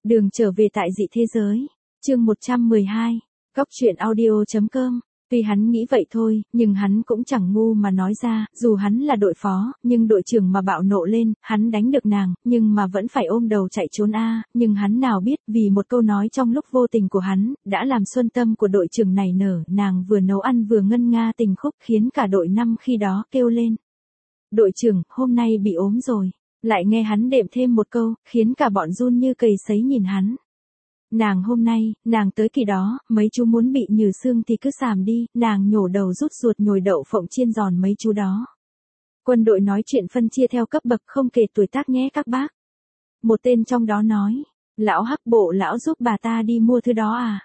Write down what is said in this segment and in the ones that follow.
Đường trở về tại dị thế giới. Chương 112. Góc truyện audio.com. Tuy hắn nghĩ vậy thôi, nhưng hắn cũng chẳng ngu mà nói ra, dù hắn là đội phó, nhưng đội trưởng mà bạo nộ lên, hắn đánh được nàng, nhưng mà vẫn phải ôm đầu chạy trốn nhưng hắn nào biết, vì một câu nói trong lúc vô tình của hắn, đã làm xuân tâm của đội trưởng nảy nở, nàng vừa nấu ăn vừa ngân nga tình khúc khiến cả đội năm khi đó kêu lên. Đội trưởng, hôm nay bị ốm rồi. Lại nghe hắn đệm thêm một câu, khiến cả bọn run như cầy sấy nhìn hắn. Nàng hôm nay, nàng tới kỳ đó, mấy chú muốn bị nhừ xương thì cứ xàm đi, nàng nhổ đầu rút ruột nhồi đậu phộng chiên giòn mấy chú đó. Quân đội nói chuyện phân chia theo cấp bậc không kể tuổi tác nhé các bác. Một tên trong đó nói, lão hắc bộ lão giúp bà ta đi mua thứ đó à?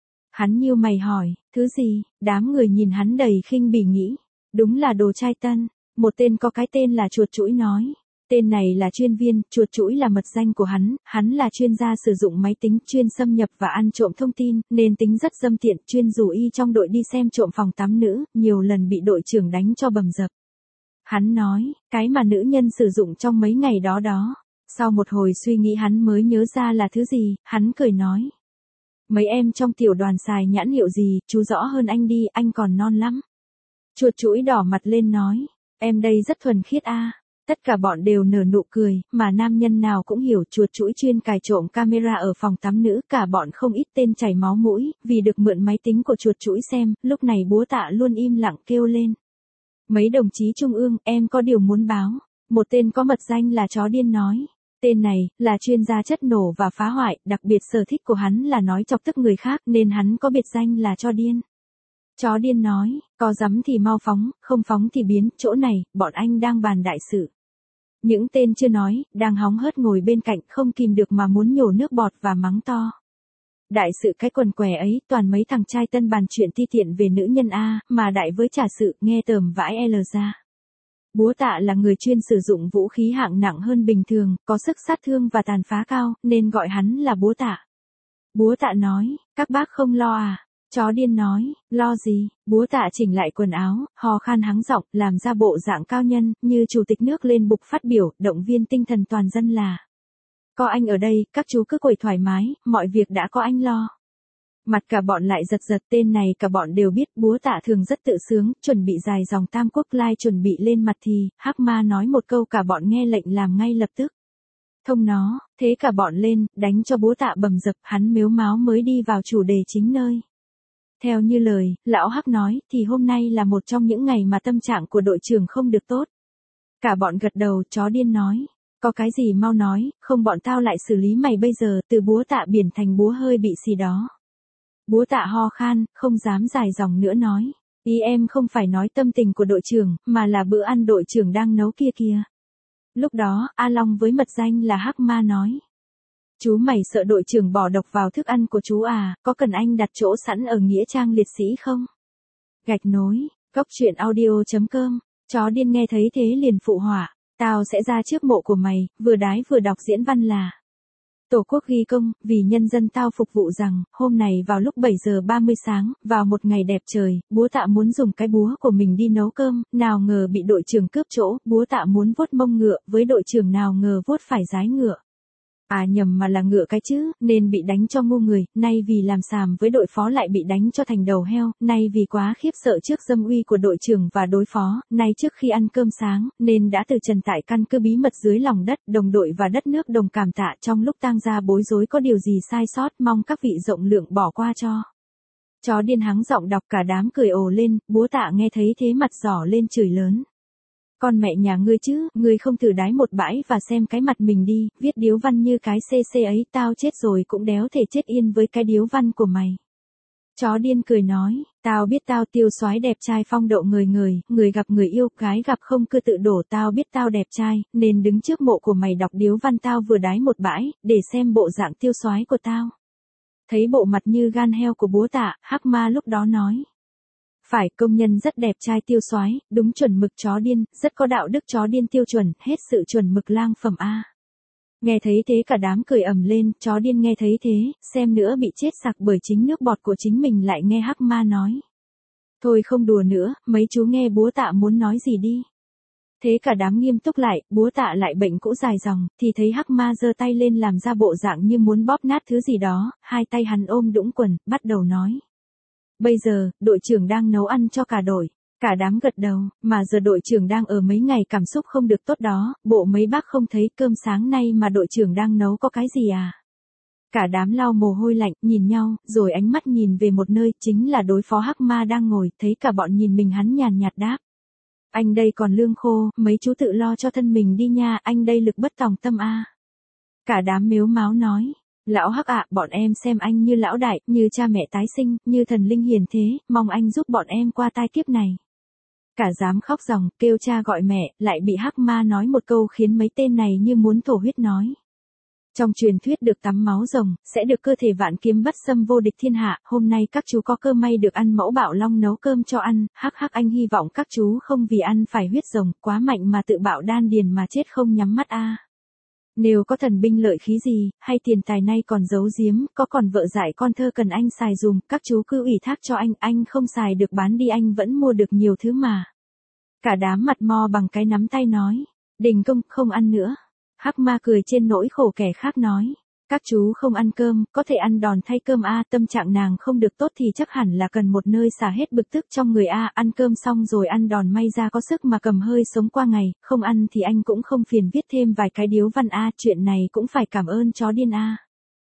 Hắn nhíu mày hỏi, thứ gì? Đám người nhìn hắn đầy khinh bỉ nghĩ, đúng là đồ trai tân. Một tên có cái tên là chuột chũi nói. Tên này là chuyên viên, chuột chũi là mật danh của hắn là chuyên gia sử dụng máy tính chuyên xâm nhập và ăn trộm thông tin, nên tính rất dâm tiện, chuyên rủ y trong đội đi xem trộm phòng tắm nữ, nhiều lần bị đội trưởng đánh cho bầm dập. Hắn nói, cái mà nữ nhân sử dụng trong mấy ngày đó đó. Sau một hồi suy nghĩ hắn mới nhớ ra là thứ gì, hắn cười nói. Mấy em trong tiểu đoàn xài nhãn hiệu gì, chú rõ hơn anh đi, anh còn non lắm. Chuột chũi đỏ mặt lên nói, em đây rất thuần khiết Tất cả bọn đều nở nụ cười, mà nam nhân nào cũng hiểu chuột chũi chuyên cài trộm camera ở phòng tắm nữ, cả bọn không ít tên chảy máu mũi, vì được mượn máy tính của chuột chũi xem, lúc này búa tạ luôn im lặng kêu lên. Mấy đồng chí trung ương, em có điều muốn báo. Một tên có mật danh là chó điên nói. Tên này, là chuyên gia chất nổ và phá hoại, đặc biệt sở thích của hắn là nói chọc tức người khác, nên hắn có biệt danh là chó điên. Chó điên nói, có dám thì mau phóng, không phóng thì biến, chỗ này, bọn anh đang bàn đại sự. Những tên chưa nói, đang hóng hớt ngồi bên cạnh không kìm được mà muốn nhổ nước bọt và mắng to. Đại sự cái quần què ấy, toàn mấy thằng trai tân bàn chuyện ti tiện về nữ nhân mà đại với trả sự, nghe tởm vãi L ra. Búa tạ là người chuyên sử dụng vũ khí hạng nặng hơn bình thường, có sức sát thương và tàn phá cao, nên gọi hắn là búa tạ. Búa tạ nói, các bác không lo Chó điên nói, lo gì? Búa tạ chỉnh lại quần áo, hò khan hắng giọng, làm ra bộ dạng cao nhân, như chủ tịch nước lên bục phát biểu, động viên tinh thần toàn dân là. Có anh ở đây, các chú cứ quẩy thoải mái, mọi việc đã có anh lo. Mặt cả bọn lại giật giật, tên này cả bọn đều biết, búa tạ thường rất tự sướng, chuẩn bị dài dòng Tam Quốc Lai chuẩn bị lên mặt thì, Hắc Ma nói một câu cả bọn nghe lệnh làm ngay lập tức. Thông nó, thế cả bọn lên, đánh cho búa tạ bầm dập, hắn mếu máo mới đi vào chủ đề chính nơi. Theo như lời, lão Hắc nói, thì hôm nay là một trong những ngày mà tâm trạng của đội trưởng không được tốt. Cả bọn gật đầu, chó điên nói. Có cái gì mau nói, không bọn tao lại xử lý mày bây giờ, từ búa tạ biển thành búa hơi bị xì đó. Búa tạ ho khan, không dám dài dòng nữa nói. Ý em không phải nói tâm tình của đội trưởng, mà là bữa ăn đội trưởng đang nấu kia kìa. Lúc đó, A Long với mật danh là Hắc Ma nói. Chú mày sợ đội trưởng bỏ độc vào thức ăn của chú có cần anh đặt chỗ sẵn ở nghĩa trang liệt sĩ không? Gạch nối, góc truyện audio.com, chó điên nghe thấy thế liền phụ họa, tao sẽ ra trước mộ của mày, vừa đái vừa đọc diễn văn là. Tổ quốc ghi công, vì nhân dân tao phục vụ rằng, hôm này vào lúc 7 giờ 30 sáng, vào một ngày đẹp trời, búa tạ muốn dùng cái búa của mình đi nấu cơm, nào ngờ bị đội trưởng cướp chỗ, búa tạ muốn vuốt mông ngựa, với đội trưởng nào ngờ vuốt phải dái ngựa. Nhầm mà là ngựa cái chứ, nên bị đánh cho ngu người, nay vì làm xàm với đội phó lại bị đánh cho thành đầu heo, nay vì quá khiếp sợ trước dâm uy của đội trưởng và đối phó, nay trước khi ăn cơm sáng, nên đã từ trần tại căn cứ bí mật dưới lòng đất, đồng đội và đất nước đồng cảm tạ trong lúc tang gia bối rối có điều gì sai sót, mong các vị rộng lượng bỏ qua cho. Chó điên hắng giọng đọc cả đám cười ồ lên, búa tạ nghe thấy thế mặt giỏ lên chửi lớn. Con mẹ nhà ngươi chứ, ngươi không thử đái một bãi và xem cái mặt mình đi, viết điếu văn như cái CC ấy, tao chết rồi cũng đéo thể chết yên với cái điếu văn của mày. Chó điên cười nói, tao biết tao tiêu soái đẹp trai phong độ người gặp người yêu, gái gặp không cứ tự đổ, tao biết tao đẹp trai, nên đứng trước mộ của mày đọc điếu văn tao vừa đái một bãi, để xem bộ dạng tiêu soái của tao. Thấy bộ mặt như gan heo của búa tạ, Hắc Ma lúc đó nói. Phải, công nhân rất đẹp trai tiêu soái, đúng chuẩn mực chó điên, rất có đạo đức chó điên tiêu chuẩn, hết sự chuẩn mực lang phẩm Nghe thấy thế cả đám cười ầm lên, chó điên nghe thấy thế, xem nữa bị chết sặc bởi chính nước bọt của chính mình lại nghe Hắc Ma nói. Thôi không đùa nữa, mấy chú nghe búa tạ muốn nói gì đi. Thế cả đám nghiêm túc lại, búa tạ lại bệnh cũ dài dòng, thì thấy Hắc Ma giơ tay lên làm ra bộ dạng như muốn bóp nát thứ gì đó, hai tay hắn ôm đũng quần, bắt đầu nói. Bây giờ, đội trưởng đang nấu ăn cho cả đội. Cả đám gật đầu, mà giờ đội trưởng đang ở mấy ngày cảm xúc không được tốt đó, bộ mấy bác không thấy cơm sáng nay mà đội trưởng đang nấu có cái gì à? Cả đám lau mồ hôi lạnh, nhìn nhau, rồi ánh mắt nhìn về một nơi, chính là đối phó Hắc Ma đang ngồi, thấy cả bọn nhìn mình hắn nhàn nhạt đáp. Anh đây còn lương khô, mấy chú tự lo cho thân mình đi nha, anh đây lực bất tòng tâm a. Cả đám mếu máo nói. Lão Hắc ạ, bọn em xem anh như lão đại, như cha mẹ tái sinh, như thần linh hiền thế, mong anh giúp bọn em qua tai kiếp này. Cả dám khóc ròng, kêu cha gọi mẹ, lại bị Hắc Ma nói một câu khiến mấy tên này như muốn thổ huyết nói. Trong truyền thuyết được tắm máu rồng, sẽ được cơ thể vạn kiếm bắt xâm vô địch thiên hạ, hôm nay các chú có cơ may được ăn mẫu bạo long nấu cơm cho ăn, hắc hắc anh hy vọng các chú không vì ăn phải huyết rồng, quá mạnh mà tự bạo đan điền mà chết không nhắm mắt a. Nếu có thần binh lợi khí gì, hay tiền tài nay còn giấu giếm, có còn vợ dại con thơ cần anh xài dùm, các chú cứ ủy thác cho anh không xài được bán đi anh vẫn mua được nhiều thứ mà. Cả đám mặt mo bằng cái nắm tay nói, đình công, không ăn nữa. Hắc Ma cười trên nỗi khổ kẻ khác nói, các chú không ăn cơm, có thể ăn đòn thay cơm a, tâm trạng nàng không được tốt thì chắc hẳn là cần một nơi xả hết bực tức trong người a, ăn cơm xong rồi ăn đòn may ra có sức mà cầm hơi sống qua ngày, không ăn thì anh cũng không phiền viết thêm vài cái điếu văn a, chuyện này cũng phải cảm ơn chó điên a.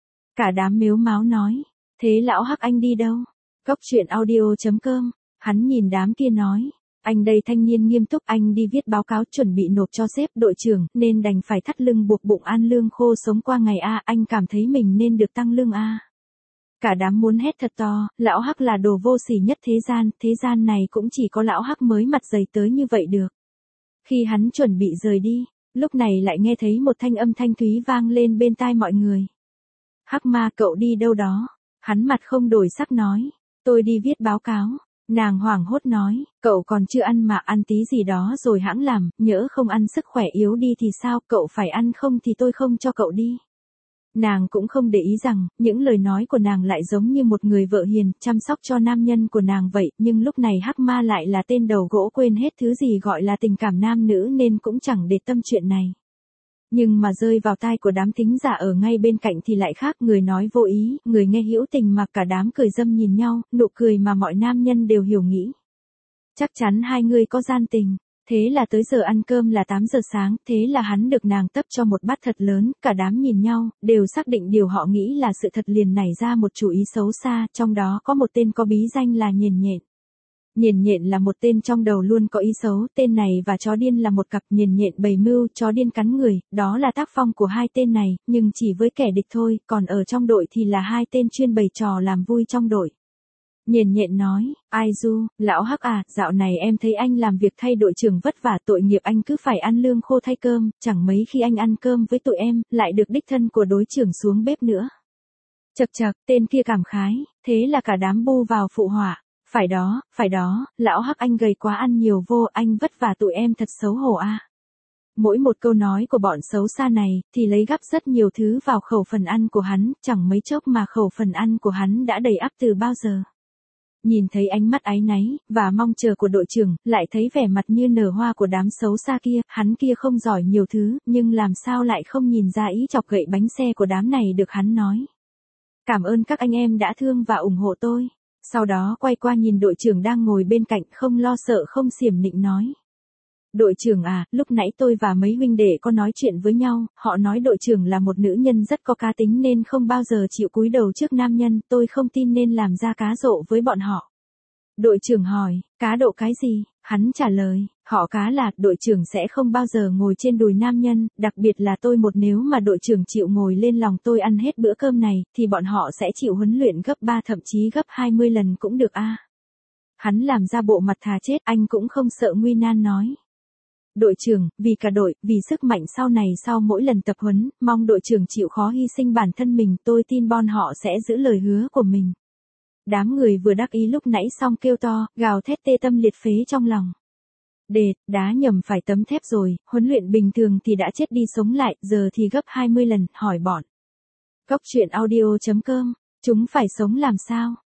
Cả đám mếu máo nói, thế lão Hắc anh đi đâu? Cốc truyện audio.com, hắn nhìn đám kia nói. Anh đây thanh niên nghiêm túc, anh đi viết báo cáo chuẩn bị nộp cho sếp đội trưởng, nên đành phải thắt lưng buộc bụng ăn lương khô sống qua ngày a, anh cảm thấy mình nên được tăng lương a. Cả đám muốn hét thật to, lão Hắc là đồ vô sỉ nhất thế gian này cũng chỉ có lão Hắc mới mặt dày tới như vậy được. Khi hắn chuẩn bị rời đi, lúc này lại nghe thấy một thanh âm thanh thúy vang lên bên tai mọi người. Hắc Ma cậu đi đâu đó? Hắn mặt không đổi sắc nói, tôi đi viết báo cáo. Nàng hoảng hốt nói, cậu còn chưa ăn mà ăn tí gì đó rồi hãng làm, nhỡ không ăn sức khỏe yếu đi thì sao, cậu phải ăn không thì tôi không cho cậu đi. Nàng cũng không để ý rằng, những lời nói của nàng lại giống như một người vợ hiền, chăm sóc cho nam nhân của nàng vậy, nhưng lúc này Hắc Ma lại là tên đầu gỗ quên hết thứ gì gọi là tình cảm nam nữ nên cũng chẳng để tâm chuyện này. Nhưng mà rơi vào tai của đám thính giả ở ngay bên cạnh thì lại khác, người nói vô ý, người nghe hữu tình mà cả đám cười râm nhìn nhau, nụ cười mà mọi nam nhân đều hiểu nghĩ. Chắc chắn hai người có gian tình. Thế là tới giờ ăn cơm là 8 giờ sáng, thế là hắn được nàng tấp cho một bát thật lớn, cả đám nhìn nhau, đều xác định điều họ nghĩ là sự thật liền nảy ra một chủ ý xấu xa, trong đó có một tên có bí danh là Nhện Nhện. Nhện Nhện là một tên trong đầu luôn có ý xấu, tên này và chó điên là một cặp, Nhện Nhện bày mưu, chó điên cắn người, đó là tác phong của hai tên này, nhưng chỉ với kẻ địch thôi, còn ở trong đội thì là hai tên chuyên bày trò làm vui trong đội. Nhện Nhện nói, ai du, lão Hắc à, dạo này em thấy anh làm việc thay đội trưởng vất vả, tội nghiệp anh cứ phải ăn lương khô thay cơm, chẳng mấy khi anh ăn cơm với tụi em, lại được đích thân của đối trưởng xuống bếp nữa. Chậc chậc, tên kia cảm khái, thế là cả đám bu vào phụ họa. Phải đó, lão Hắc anh gầy quá ăn nhiều vô, anh vất vả tụi em thật xấu hổ a. Mỗi một câu nói của bọn xấu xa này, thì lấy gắp rất nhiều thứ vào khẩu phần ăn của hắn, chẳng mấy chốc mà khẩu phần ăn của hắn đã đầy ắp từ bao giờ. Nhìn thấy ánh mắt áy náy, và mong chờ của đội trưởng, lại thấy vẻ mặt như nở hoa của đám xấu xa kia, hắn kia không giỏi nhiều thứ, nhưng làm sao lại không nhìn ra ý chọc gậy bánh xe của đám này được hắn nói. Cảm ơn các anh em đã thương và ủng hộ tôi. Sau đó quay qua nhìn đội trưởng đang ngồi bên cạnh không lo sợ không xiểm nịnh nói. Đội trưởng à, lúc nãy tôi và mấy huynh đệ có nói chuyện với nhau, họ nói đội trưởng là một nữ nhân rất có cá tính nên không bao giờ chịu cúi đầu trước nam nhân, tôi không tin nên làm ra cá rộ với bọn họ. Đội trưởng hỏi, cá độ cái gì? Hắn trả lời, họ cá là, đội trưởng sẽ không bao giờ ngồi trên đùi nam nhân, đặc biệt là tôi một, nếu mà đội trưởng chịu ngồi lên lòng tôi ăn hết bữa cơm này, thì bọn họ sẽ chịu huấn luyện gấp 3 thậm chí gấp 20 lần cũng được a. Hắn làm ra bộ mặt thà chết, anh cũng không sợ nguy nan nói. Đội trưởng, vì cả đội, vì sức mạnh sau này sau mỗi lần tập huấn, mong đội trưởng chịu khó hy sinh bản thân mình, tôi tin bọn họ sẽ giữ lời hứa của mình. Đám người vừa đắc ý lúc nãy xong kêu to, gào thét tê tâm liệt phế trong lòng. Đệt, đá nhầm phải tấm thép rồi, huấn luyện bình thường thì đã chết đi sống lại, giờ thì gấp 20 lần, hỏi bọn. Cốc truyện audio.com, chúng phải sống làm sao?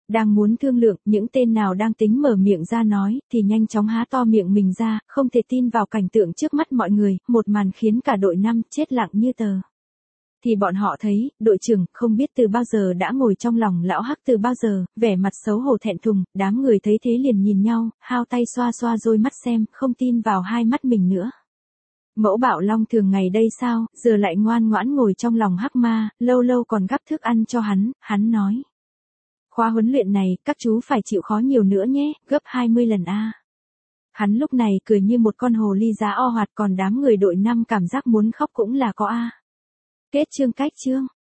Đang muốn thương lượng, những tên nào đang tính mở miệng ra nói, thì nhanh chóng há to miệng mình ra, không thể tin vào cảnh tượng trước mắt mọi người, một màn khiến cả đội 5 chết lặng như tờ. Thì bọn họ thấy, đội trưởng không biết từ bao giờ đã ngồi trong lòng lão Hắc từ bao giờ, vẻ mặt xấu hổ thẹn thùng, đám người thấy thế liền nhìn nhau, hao tay xoa xoa đôi mắt xem, không tin vào hai mắt mình nữa. Mẫu Bảo Long thường ngày đây sao, giờ lại ngoan ngoãn ngồi trong lòng Hắc Ma, lâu lâu còn gắp thức ăn cho hắn nói. Khóa huấn luyện này, các chú phải chịu khó nhiều nữa nhé, gấp 20 lần a. Hắn lúc này cười như một con hồ ly giá o hoạt, còn đám người đội 5 cảm giác muốn khóc cũng là có a. Kết chương.